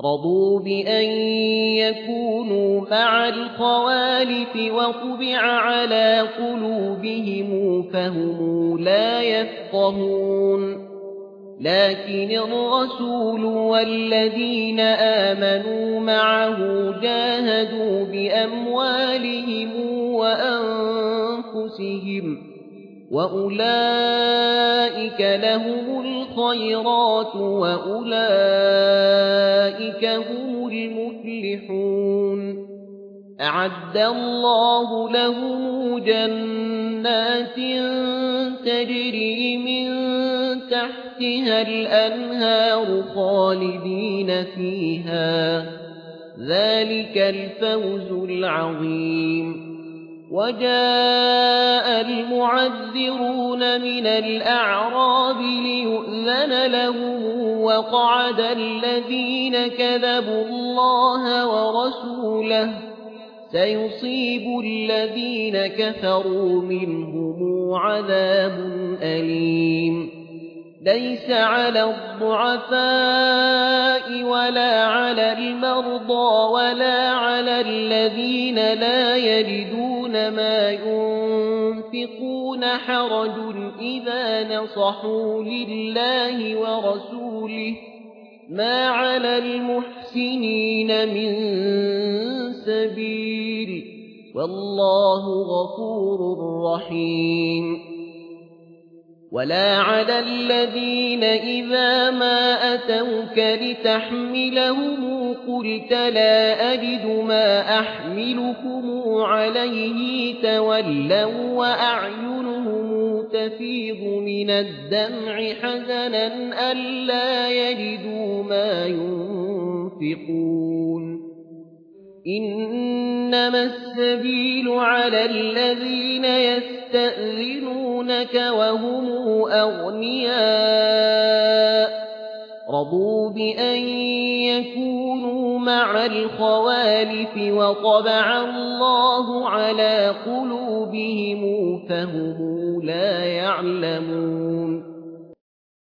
رضوا بأن يكونوا مع الخوالف وطبع على قلوبهم فهم لا يفقهون لكن الرسول والذين آمنوا معه جاهدوا بأموالهم وأنفسهم وأولئك لهم الخيرات وأولئك هم المفلحون أعد الله لهم جنات تجري من تحتها الأنهار خالدين فيها ذلك الفوز العظيم وجاء المعذرون من الأعراب ليؤذن لهم وقعد الذين كذبوا الله ورسوله سيصيب الذين كفروا منهم عذاب أليم ليس على الضعفاء ولا على المرضى ولا على الذين لا يجدون ما ينفقون حرج إذا نصحوا لله ورسوله ما على المحسنين من سبيل والله غفور رحيم ولا على الذين إذا ما أتوك لتحملهم قلت لا أجد ما أحملكم عليه تولوا وأعينهم تفيض من الدمع حزنا ألا يجدوا ما ينفقون إنما السبيل على الذين يستأذنونك وهم أغنياء رضوا بأن يكونوا مع الخوالف وطبع الله على قلوبهم فهم لا يعلمون